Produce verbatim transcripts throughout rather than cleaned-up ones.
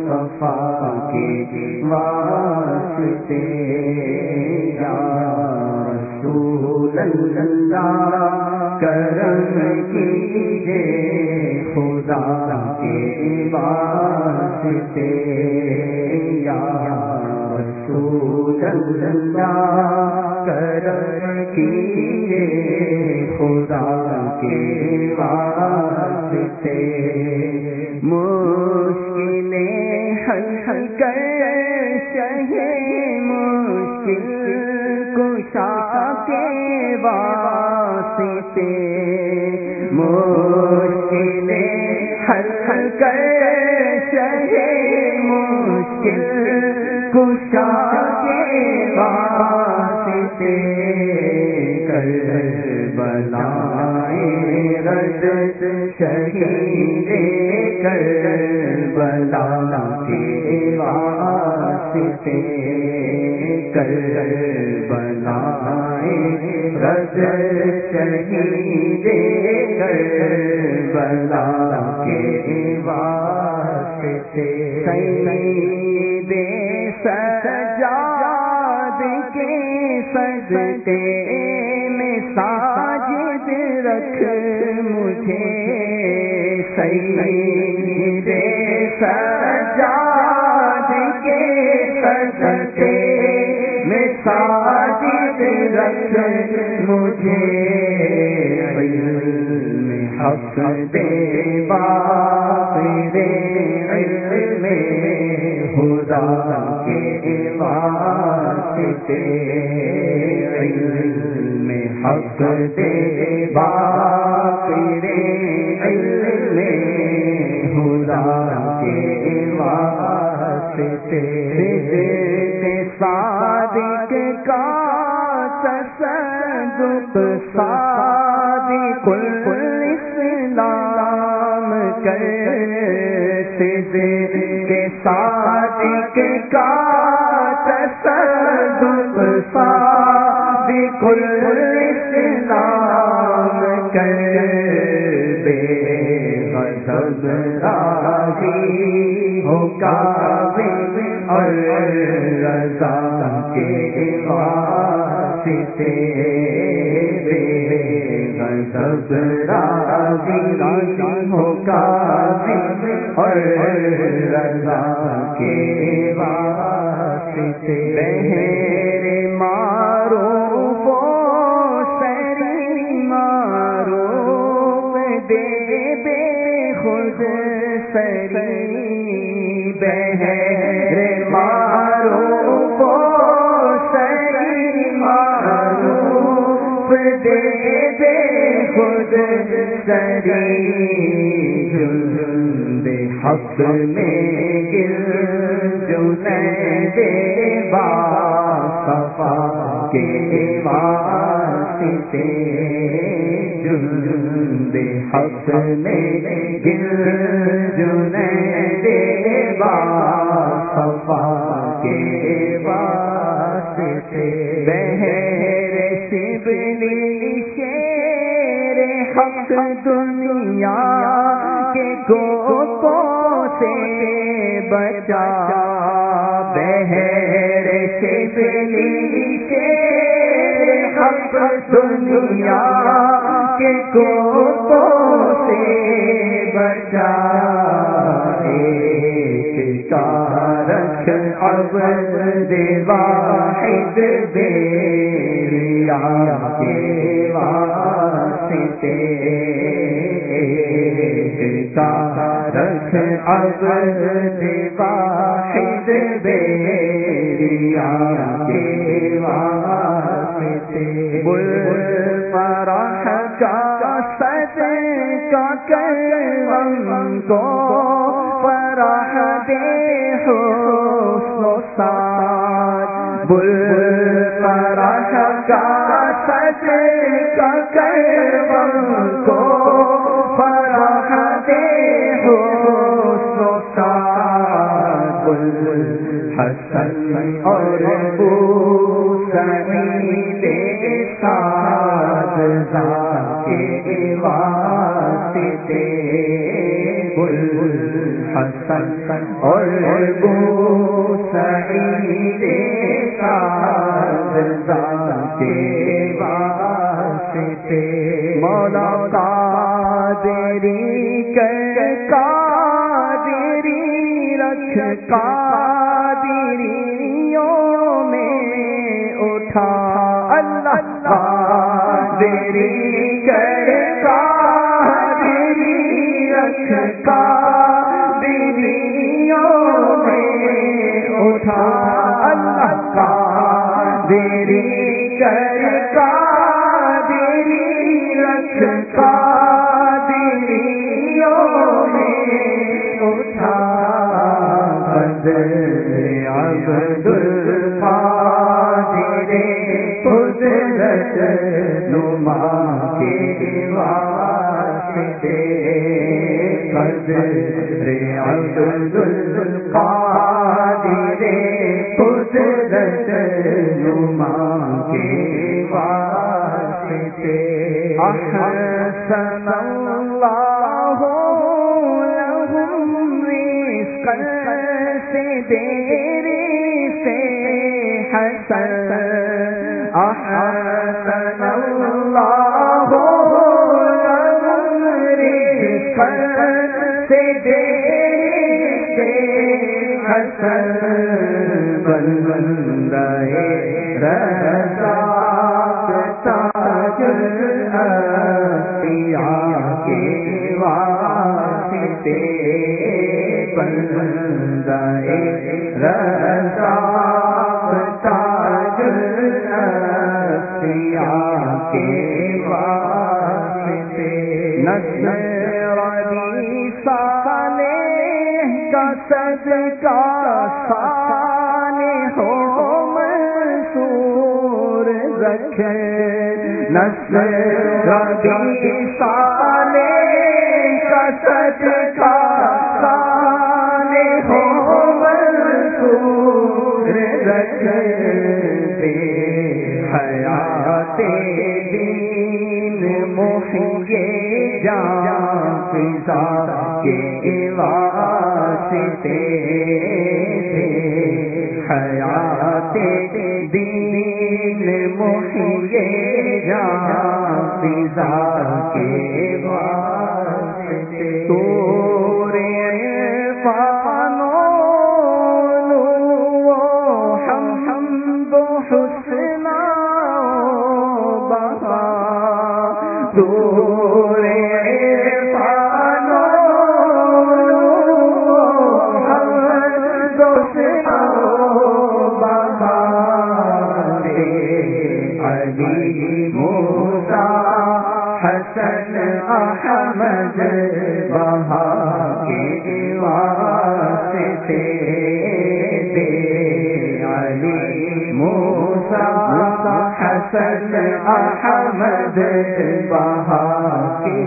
مصطفیٰ کے واسطے یا رسول اللہ کرم کیجئے خدا کے واسطے یا رسول اللہ کرم کیجئے خدا کے واسطے مشکلیں حل کر شہے مشکل کشا کے واسطے مشکلیں حل کر شہے مشکل کشا کے واسطے کربلائے رضت شہید کربلا کے واسطے کربلائے رضت شہید کربلا کے واسطے سید سجاد کے سجدے میں ساجد رکھ مجھے سید سجاد کے سجدے میں ساجد رکھ مجھے علم حق دے باخر علم خدا کے واسطے علم حق دے باخر علم خدا کے واسطے صادق کا تصدق صادق الاسلام کر صدق صادق کا تصدق صادق الاسلام کر بے غضب راضی ہو کاظم اور رضا کے واسطے بے غضب راضی ہو کاظم اور رضا کے واسطے بہر معروف و سری معروف دے بے خود سری بہر معروف و سری معروف دے بے خود سری جند حق میں گر جنید باصفا کے واسطے جند حق میں گر جنید باصفا کے واسطے بہر شبلی شیر حق دنیا کے گوتوں سے بچا بہر شبلی شیر حق دنیا کے گوتوں سے بچا ایک کارخ عبد واحد بیریا کے واسطے کارخ عبد واحد بیریا کے واسطے بل فرح کا صدقہ کر ہم کو فرح دے حسن و سعد بل فرح کا صدقہ کر ہم کو فرح دے حسن و سعد بل حسن اور بوسعید سعد کے واسطے حسن اور بوسعید سعد کے واسطے مولا قادری کر قادری رکھ قادریوں میں اٹھا اللہ قادری کر قادری رکھ قادریوں میں اٹھا اللہ قادری کر قادری رکھ قادریوں میں اٹھا عبد القادر قدرت نما کے واسطے قدر عبد القادر قدرت نما کے واسطے احسن اللہ لہم رزقا سے دیری سے حسن احسن اللہ لہم رزقا سے دیری سے حسن بندہ رزاق تاج الانبیاء کے واسطے بندہ رزاق تاج الانبیاء کے واسطے نصرانی صالح کا صدقہ صالح ہو منصور رکھے نصرانی صالح کا صدقہ صالح ہو منصور رکھے حیات دین محیے جان فضا کے واسطے حیات دین محیے جان فضا کے واسطے تور عرفان و نور و حمد و حسن و بہا تور عرفان و نور حمد و حسن و بہا علی موسیٰ حسن احمد بہا کے واسطے علی موسیٰ حسن احمد بہا کے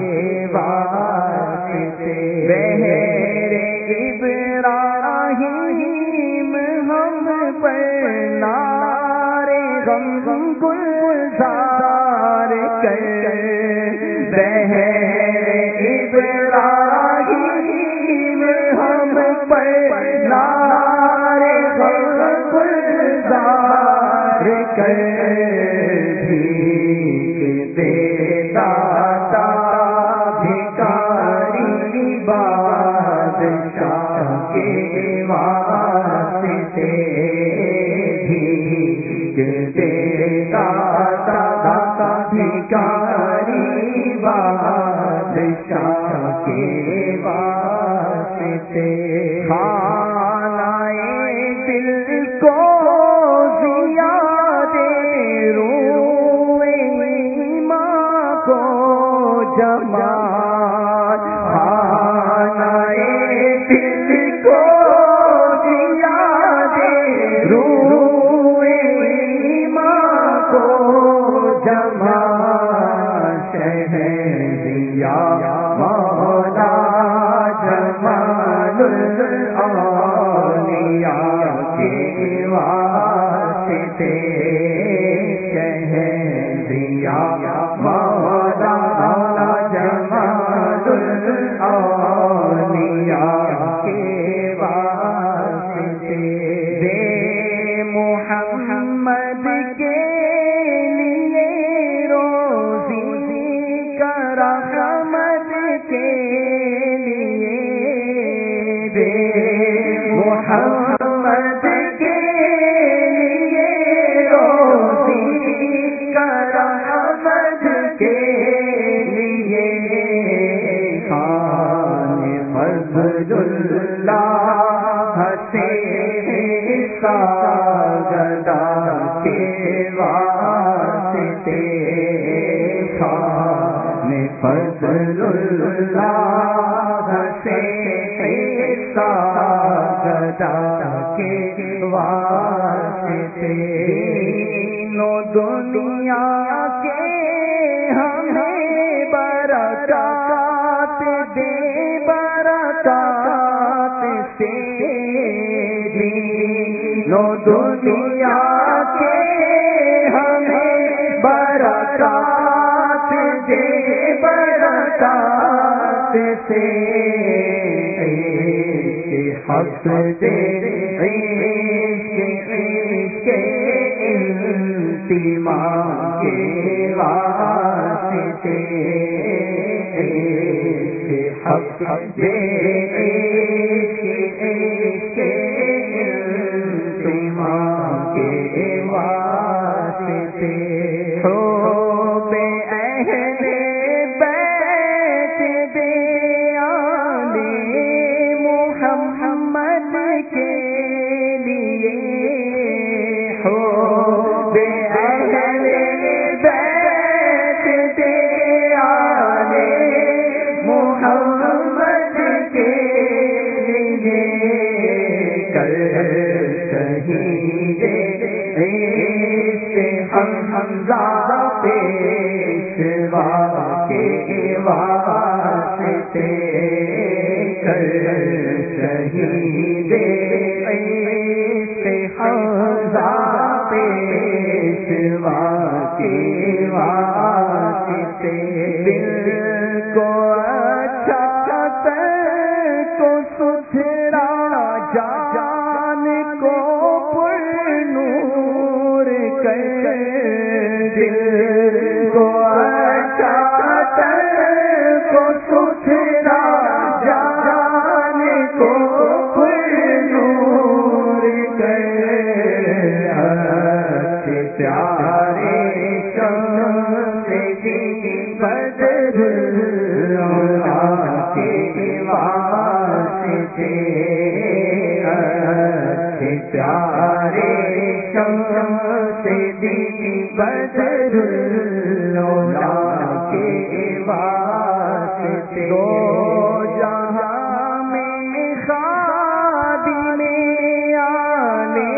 واسطے بہر ابراہیم ہم پر نارے غم غم گلزار کر بہر ابراہیم ہم پر نارے غم گلزار کر بھیک دے داتا بھکاری بادشاہ کے واسطے بھیک دے داتا داتا بھکاری بادشاہ کے واسطے خانہ دل کو زیادہ روئے ایمان کو جمال خانہ دل کو زیادہ روئے ایمان کو جمال شہریہ مولا جمال العالی کے واسطے کہہ دیا مولا جمال الاولیاء کے واسطے دے محمد کے لیے روزی کرامت کے لیے دے محمد کے لیے روزی کرامت کے لیے خان فضل اللہ سے ساگدا کے واسطے خان فضل اللہ سے ساگدا کے واسطے نو دنیا کے ہمیں برکات دے برکات سے نو دنیا کے ہمیں برکات دے برکات سے حق دے کے انتمام کے واسطے حق دے کے انتمام کے واسطے ہو بے اہل بیت دے آلے محمد کے لیے ہو بے اہل بیت دے آلے محمد کے لیے کر شہید ہم حمزہ پیشوا کے واسطے کر شہید حمزہ پیشوا کے واسطے دل کو اچھا کو ستھرا جان کو پر نور کر دل کو اچھا کو ستھرا جان کو پر نور کر اچھے پیارے شمس دی بدر کے واسطے اچھے پیارے شمس دی بدر کے واسطے دو جہاں میں خادم آلے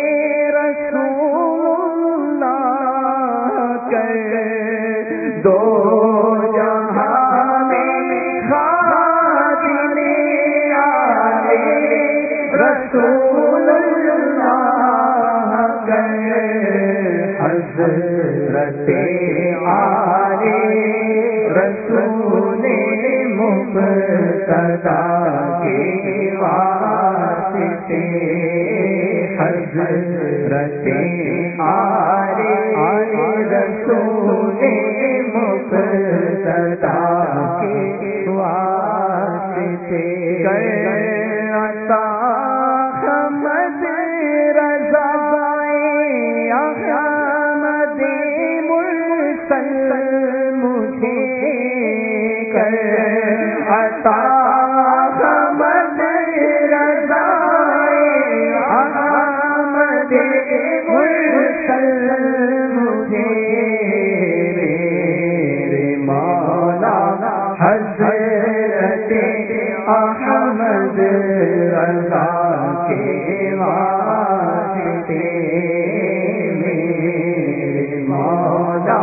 رسول اللہ کر دو رسول اللہ حضرت آلے رسول مقتدی کے واسطے حضرت آلے رسول مقتدی کے واسطے عطا احمد رضا احمد مرسل مجھے کر عطا احمد رضا احمد مرسل مجھے میرے مولا حضرت احمد رضا کے واسطے میرے مولا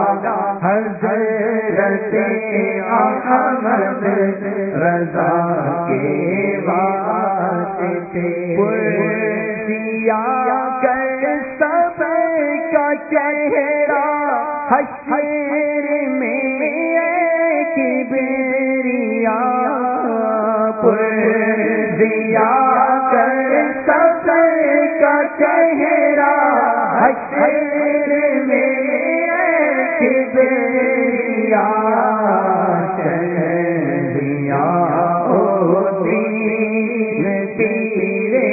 حضرت احمد رضا کے واسطے پرزیا کر سب کا چہرہ حشر میں کبریا، پرزیا کر سب کا چہرہ حشر میں کبریا، شہریاں ہوتی تیرے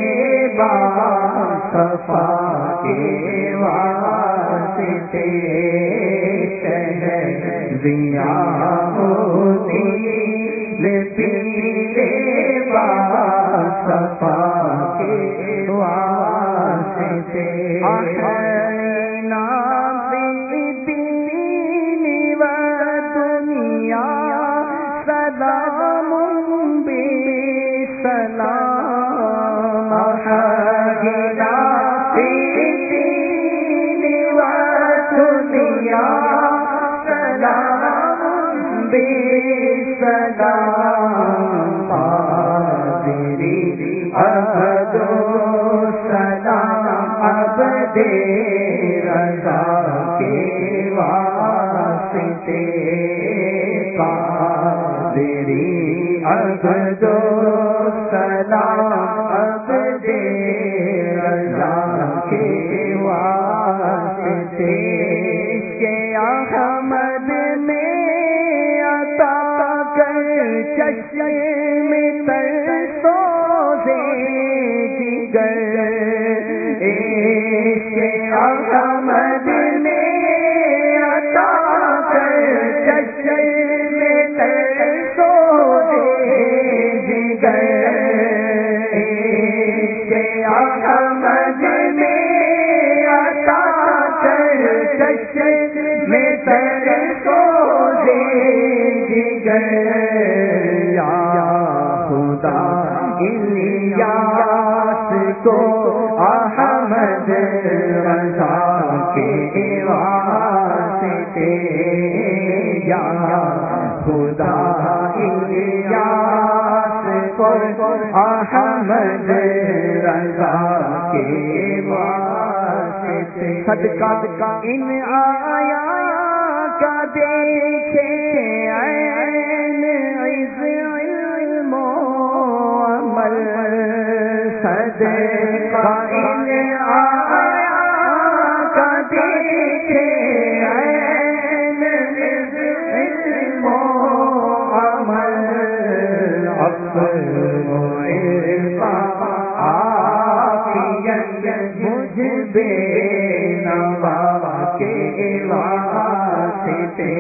باصفا کے واسطے، شہریاں ہوتی تیرے باصفا کے واسطے، سلام بے سلام حاجنا فی دین و دنیا، سلام بے سلام حاضری عبد و سلام عبد رضا کے واسطے، تیری عبد و سلام عبد رضا کے واسطے، کہ احمد میں عطا کر چشم تر سوزے جگر، کہ احمد میں عطا کر چشم احمد میں عطا کر چشم تر سوزے جگر، یا خدا الیاس کو احمد رضا کے واسطے، یا خدا الیاس کو احمد رضا کے واسطے، صدقہ ان آیا کا دیکھے عین عز علم و عمل، صدقہ ان آیا کا دیکھے عین عز علم و عمل، عقل و عرفان عافیت مجھ بے نوا کے واسطے،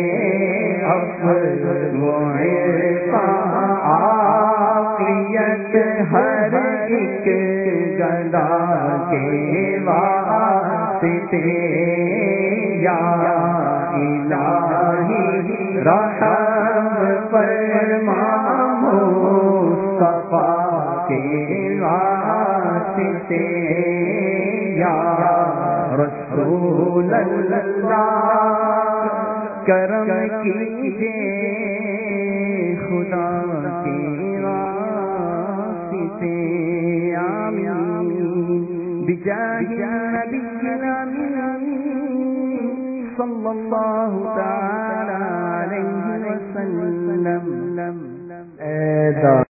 عقل و عرفان عافیت ہر ایک گدا کے واسطے، یا الہی رحم فرما مصطفیٰ کے واسطے، یا رسول اللہ کرم کیجئے خدا کے واسطے، آمین بجاہ النبی الامین صلی اللہ تعالی علیہ وسلم۔